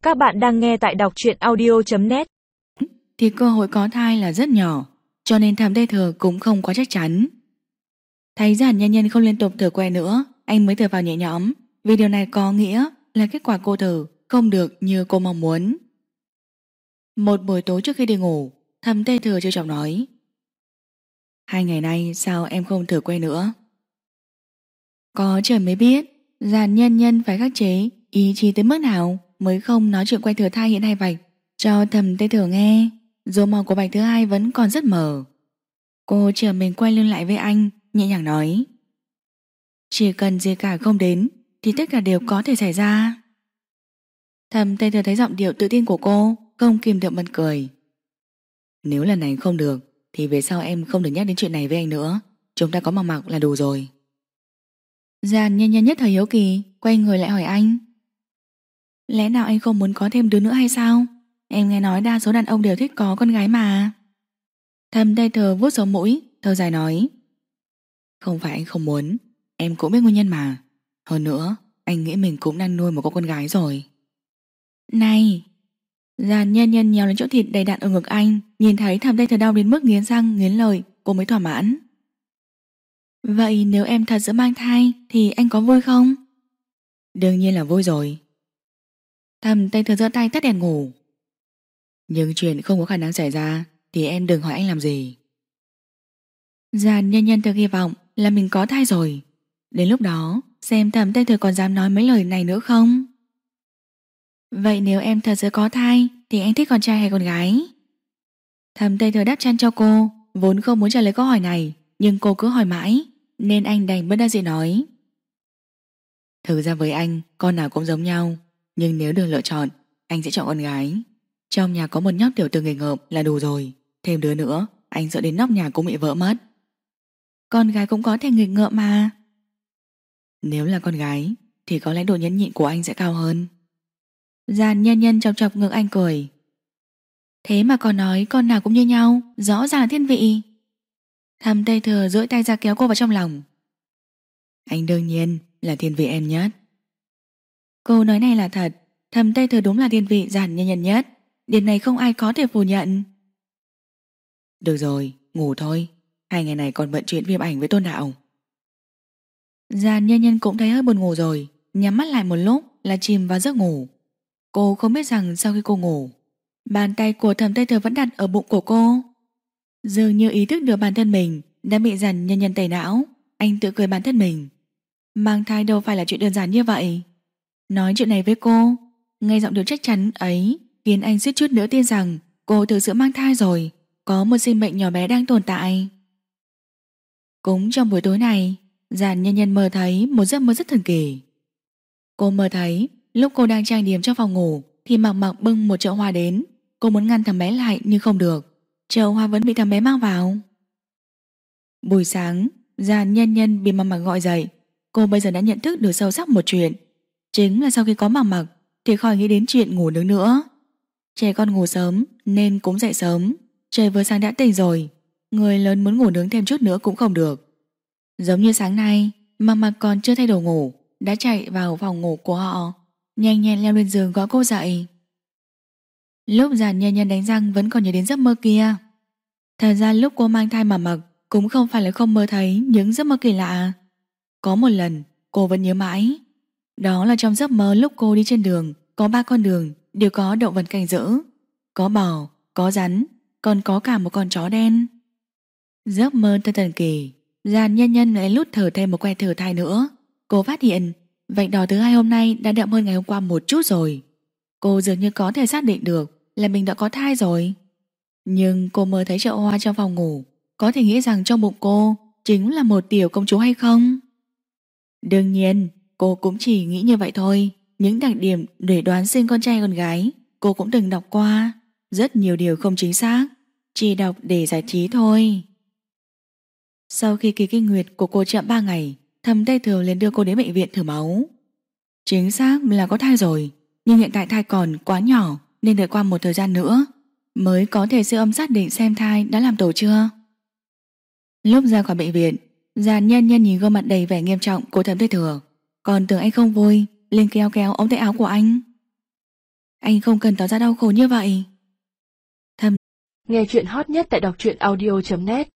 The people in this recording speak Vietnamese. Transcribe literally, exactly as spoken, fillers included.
Các bạn đang nghe tại đọc truyện audio chấm net. Thì cơ hội có thai là rất nhỏ, cho nên Thẩm Tây Thừa cũng không quá chắc chắn. Thấy Giản Nhân Nhân không liên tục thử que nữa, anh mới thở vào nhẹ nhõm, vì điều này có nghĩa là kết quả cô thử không được như cô mong muốn. Một buổi tối trước khi đi ngủ, Thẩm Tây Thừa trêu chọc nói: Hai ngày nay sao em không thử que nữa? Có trời mới biết Giản Nhân Nhân phải khắc chế ý chí tới mức nào mới không nói chuyện que thừa thai hiện hai vạch cho Thẩm Tây Thừa nghe. Dù màu của vạch thứ hai vẫn còn rất mờ. Cô chờ mình quay lưng lại với anh, nhẹ nhàng nói: Chỉ cần gì cả không đến thì tất cả đều có thể xảy ra. Thẩm Tây Thừa thấy giọng điệu tự tin của cô, không kìm được bật cười. Nếu lần này không được thì về sau em không được nhắc đến chuyện này với anh nữa. Chúng ta có mặc mặc là đủ rồi. Giản Nhân Nhân nhất thời hiếu kỳ, quay người lại hỏi anh: Lẽ nào anh không muốn có thêm đứa nữa hay sao? Em nghe nói đa số đàn ông đều thích có con gái mà. Thẩm Tây Thừa vuốt sống mũi, thở dài nói: Không phải anh không muốn, em cũng biết nguyên nhân mà. Hơn nữa, anh nghĩ mình cũng đang nuôi một cô con gái rồi. Này! Giản Nhân Nhân nhéo lên chỗ thịt đầy đặn ở ngực anh, nhìn thấy Thẩm Tây Thừa đau đến mức nghiến răng nghiến lợi, cô mới thỏa mãn. Vậy nếu em thật sự mang thai thì anh có vui không? Đương nhiên là vui rồi. Thẩm Tây Thừa giơ tay tắt đèn ngủ. Nhưng chuyện không có khả năng xảy ra thì em đừng hỏi anh làm gì. Giản Nhân Nhân thực hy vọng là mình có thai rồi. Đến lúc đó xem Thẩm Tây Thừa còn dám nói mấy lời này nữa không. Vậy nếu em thật sự có thai thì anh thích con trai hay con gái? Thẩm Tây Thừa đáp chăn cho cô, vốn không muốn trả lời câu hỏi này, nhưng cô cứ hỏi mãi nên anh đành bất đắc dĩ nói: Thực ra với anh, con nào cũng giống nhau, nhưng nếu được lựa chọn, anh sẽ chọn con gái. Trong nhà có một nhóc tiểu tử nghịch ngợm là đủ rồi. Thêm đứa nữa, anh sợ đến nóc nhà cũng bị vỡ mất. Con gái cũng có thể nghịch ngợm mà. Nếu là con gái thì có lẽ độ nhẫn nhịn của anh sẽ cao hơn. Giản Nhân Nhân chọc chọc ngực anh cười. Thế mà còn nói con nào cũng như nhau, rõ ràng là thiên vị. Thẩm Tây Thừa duỗi tay ra kéo cô vào trong lòng. Anh đương nhiên là thiên vị em nhất. Câu nói này là thật. Thẩm Tây Thừa đúng là thiên vị Giản Nhân Nhân nhất. Điều này không ai có thể phủ nhận. Được rồi, ngủ thôi. Hai ngày này còn bận chuyện phim ảnh với Tôn Đạo. Giản Nhân Nhân cũng thấy hơi buồn ngủ rồi, nhắm mắt lại một lúc là chìm vào giấc ngủ. Cô không biết rằng sau khi cô ngủ, bàn tay của Thẩm Tây Thừa vẫn đặt ở bụng của cô. Dường như ý thức được bản thân mình đã bị Giản Nhân Nhân tẩy não, anh tự cười bản thân mình. Mang thai đâu phải là chuyện đơn giản như vậy. Nói chuyện này với cô, nghe giọng điệu chắc chắn ấy khiến anh suýt chút nữa tin rằng cô thực sự mang thai rồi, có một sinh mệnh nhỏ bé đang tồn tại. Cũng trong buổi tối này, Giản Nhân Nhân mơ thấy một giấc mơ rất thần kỳ. Cô mơ thấy lúc cô đang trang điểm trong phòng ngủ thì Mặc Mặc bưng một chậu hoa đến. Cô muốn ngăn thằng bé lại nhưng không được. Chậu hoa vẫn bị thằng bé mang vào. Buổi sáng, Giản Nhân Nhân bị Mặc Mặc gọi dậy. Cô bây giờ đã nhận thức được sâu sắc một chuyện, chính là sau khi có Mặc Mặc thì khỏi nghĩ đến chuyện ngủ nướng nữa. Trẻ con ngủ sớm nên cũng dậy sớm. Trời vừa sáng đã tỉnh rồi, người lớn muốn ngủ nướng thêm chút nữa cũng không được. Giống như sáng nay, Mặc Mặc còn chưa thay đồ ngủ đã chạy vào phòng ngủ của họ, nhanh nhẹn leo lên giường gõ cô dậy. Lúc Giản Nhân Nhân đánh răng vẫn còn nhớ đến giấc mơ kia. Thật ra lúc cô mang thai Mặc Mặc cũng không phải là không mơ thấy những giấc mơ kỳ lạ. Có một lần cô vẫn nhớ mãi. Đó là trong giấc mơ lúc cô đi trên đường, có ba con đường đều có động vật canh giữ. Có bò, có rắn, còn có cả một con chó đen. Giấc mơ thật thần kỳ. Giản Nhân Nhân lại lút thở thêm một que thử thai nữa. Cô phát hiện vạch đỏ thứ hai hôm nay đã đậm hơn ngày hôm qua một chút rồi. Cô dường như có thể xác định được là mình đã có thai rồi. Nhưng cô mơ thấy chậu hoa trong phòng ngủ, có thể nghĩ rằng trong bụng cô chính là một tiểu công chúa hay không? Đương nhiên cô cũng chỉ nghĩ như vậy thôi. Những đặc điểm để đoán sinh con trai con gái cô cũng từng đọc qua. Rất nhiều điều không chính xác, chỉ đọc để giải trí thôi. Sau khi kỳ kinh nguyệt của cô chậm ba ngày, Thẩm Tây Thừa liền đưa cô đến bệnh viện thử máu. Chính xác là có thai rồi, nhưng hiện tại thai còn quá nhỏ nên đợi qua một thời gian nữa mới có thể siêu âm xác định xem thai đã làm tổ chưa. Lúc ra khỏi bệnh viện, Giản Nhân Nhân nhìn gương mặt đầy vẻ nghiêm trọng của Thẩm Tây Thừa, còn tưởng anh không vui, liền kéo kéo ống tay áo của anh. Anh không cần tỏ ra đau khổ như vậy. Nghe chuyện hot nhất tại đọc truyện audio chấm net